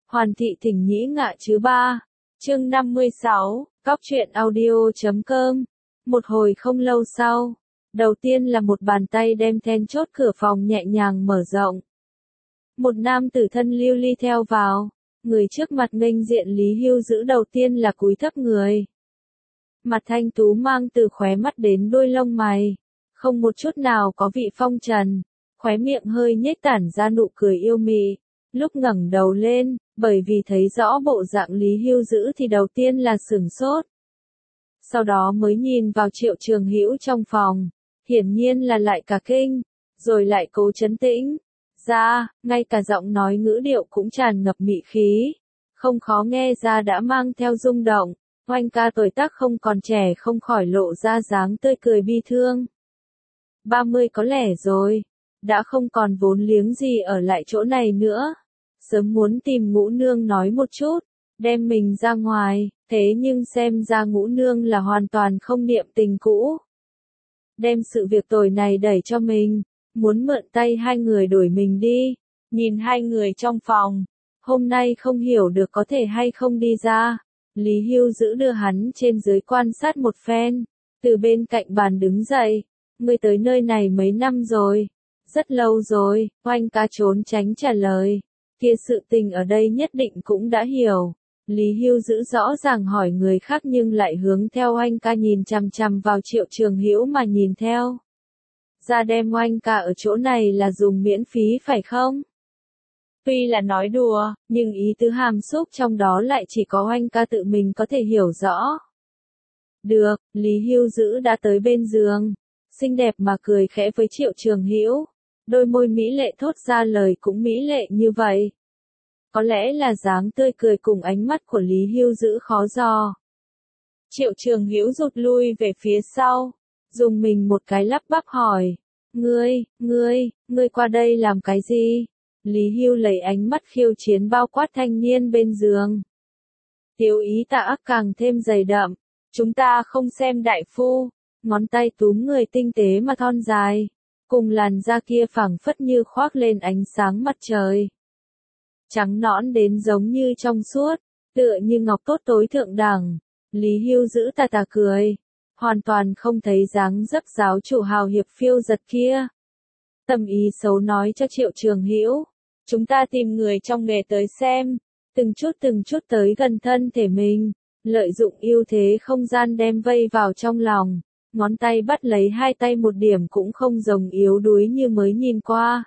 Hoàn thị thỉnh nhĩ ngạ chứ ba. Chương 56, Cóc truyện audio.com. Một hồi không lâu sau, đầu tiên là một bàn tay đem then chốt cửa phòng nhẹ nhàng mở rộng. Một nam tử thân lưu ly theo vào, người trước mặt nghênh diện Lý Hưu Dữ đầu tiên là cúi thấp người. Mặt thanh tú mang từ khóe mắt đến đuôi lông mày, không một chút nào có vị phong trần, khóe miệng hơi nhếch tản ra nụ cười yêu mị. Lúc ngẩng đầu lên, bởi vì thấy rõ bộ dạng Lý Hưu Dữ thì đầu tiên là sửng sốt. Sau đó mới nhìn vào Triệu Trường Hữu trong phòng, hiển nhiên là lại cả kinh, rồi lại cố trấn tĩnh. Ngay cả giọng nói ngữ điệu cũng tràn ngập mị khí, không khó nghe ra đã mang theo rung động. Oanh ca tuổi tác không còn trẻ không khỏi lộ ra dáng tươi cười bi thương. 30 có lẻ rồi, đã không còn vốn liếng gì ở lại chỗ này nữa. Sớm muốn tìm Ngũ Nương nói một chút, đem mình ra ngoài, thế nhưng xem ra Ngũ Nương là hoàn toàn không niệm tình cũ. Đem sự việc tồi này đẩy cho mình, muốn mượn tay hai người đổi mình đi. Nhìn hai người trong phòng, hôm nay không hiểu được có thể hay không đi ra. Lý Hưu Dữ đưa hắn trên dưới quan sát một phen, từ bên cạnh bàn đứng dậy. Ngươi tới nơi này mấy năm rồi? Rất lâu rồi, Oanh ca trốn tránh trả lời. Kia sự tình ở đây nhất định cũng đã hiểu. Lý Hưu Dữ rõ ràng hỏi người khác nhưng lại hướng theo Oanh ca nhìn chằm chằm vào Triệu Trường Hữu mà nhìn theo. Ra đem Oanh ca ở chỗ này là dùng miễn phí phải không? Tuy là nói đùa, nhưng ý tứ hàm xúc trong đó lại chỉ có Oanh ca tự mình có thể hiểu rõ. Được, Lý Hưu Dữ đã tới bên giường, xinh đẹp mà cười khẽ với Triệu Trường Hữu, đôi môi mỹ lệ thốt ra lời cũng mỹ lệ như vậy. Có lẽ là dáng tươi cười cùng ánh mắt của Lý Hưu Dữ khó dò. Triệu Trường Hữu rụt lui về phía sau, dùng mình một cái lắp bắp hỏi, ngươi qua đây làm cái gì? Lý Hưu lấy ánh mắt khiêu chiến bao quát thanh niên bên giường. Tiêu ý tà ác càng thêm dày đậm, chúng ta không xem đại phu, ngón tay túm người tinh tế mà thon dài, cùng làn da kia phảng phất như khoác lên ánh sáng mặt trời. Trắng nõn đến giống như trong suốt, tựa như ngọc tốt tối thượng đẳng. Lý Hưu Dữ tà tà cười, hoàn toàn không thấy dáng dấp giáo chủ hào hiệp phiêu giật kia. Tâm ý xấu nói cho Triệu Trường Hữu, chúng ta tìm người trong nghề tới xem, từng chút tới gần thân thể mình, lợi dụng ưu thế không gian đem vây vào trong lòng, ngón tay bắt lấy hai tay một điểm cũng không giống yếu đuối như mới nhìn qua,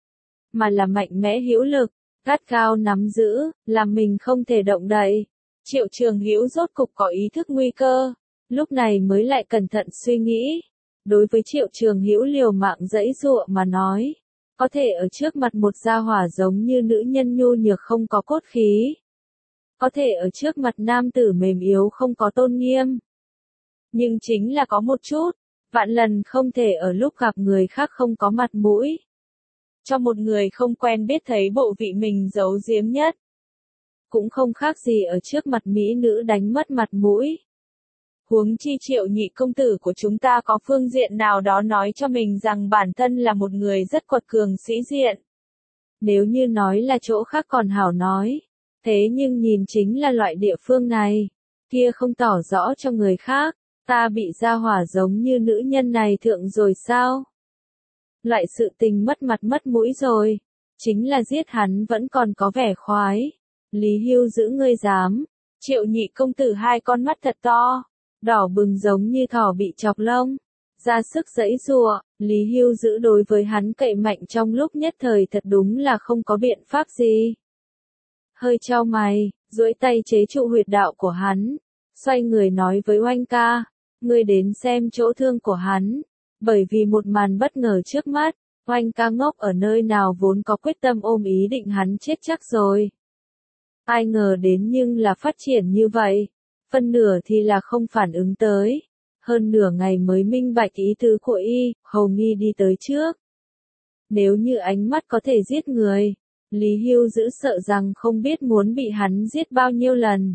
mà là mạnh mẽ hữu lực, gắt gao nắm giữ, làm mình không thể động đậy. Triệu Trường Hữu rốt cục có ý thức nguy cơ, lúc này mới lại cẩn thận suy nghĩ. Đối với Triệu Trường Hữu liều mạng giãy giụa mà nói, có thể ở trước mặt một gia hỏa giống như nữ nhân nhu nhược không có cốt khí, có thể ở trước mặt nam tử mềm yếu không có tôn nghiêm. Nhưng chính là có một chút, vạn lần không thể ở lúc gặp người khác không có mặt mũi. Cho một người không quen biết thấy bộ vị mình giấu giếm nhất. Cũng không khác gì ở trước mặt mỹ nữ đánh mất mặt mũi. Huống chi Triệu nhị công tử của chúng ta có phương diện nào đó nói cho mình rằng bản thân là một người rất quật cường sĩ diện. Nếu như nói là chỗ khác còn hảo nói, thế nhưng nhìn chính là loại địa phương này, kia không tỏ rõ cho người khác, ta bị gia hỏa giống như nữ nhân này thượng rồi sao? Loại sự tình mất mặt mất mũi rồi, chính là giết hắn vẫn còn có vẻ khoái. Lý Hưu Dữ ngươi dám? Triệu nhị công tử hai con mắt thật to, đỏ bừng giống như thỏ bị chọc lông, ra sức giãy giụa. Lý Hưu Dữ đối với hắn cậy mạnh trong lúc nhất thời thật đúng là không có biện pháp gì. Hơi chau mày, duỗi tay chế trụ huyệt đạo của hắn, xoay người nói với Oanh ca, ngươi đến xem chỗ thương của hắn. Bởi vì một màn bất ngờ trước mắt, Oanh ca ngốc ở nơi nào vốn có quyết tâm ôm ý định hắn chết chắc rồi. Ai ngờ đến nhưng là phát triển như vậy, phân nửa thì là không phản ứng tới, hơn nửa ngày mới minh bạch ý tứ của y, hầu nghi đi tới trước. Nếu như ánh mắt có thể giết người, Lý Hưu Dữ sợ rằng không biết muốn bị hắn giết bao nhiêu lần.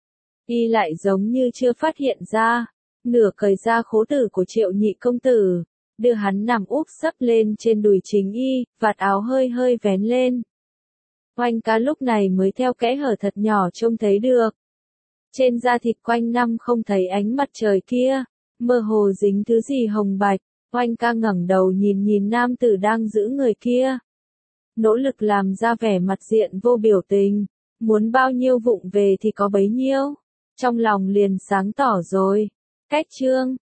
Y lại giống như chưa phát hiện ra, nửa cởi ra khố tử của Triệu nhị công tử, đưa hắn nằm úp sấp lên trên đùi chính y, vạt áo hơi hơi vén lên. Oanh ca lúc này mới theo kẽ hở thật nhỏ trông thấy được. Trên da thịt quanh năm không thấy ánh mặt trời kia, mơ hồ dính thứ gì hồng bạch. Oanh ca ngẩng đầu nhìn nhìn nam tử đang giữ người kia. Nỗ lực làm ra vẻ mặt diện vô biểu tình, muốn bao nhiêu vụng về thì có bấy nhiêu. Trong lòng liền sáng tỏ rồi. Cách chương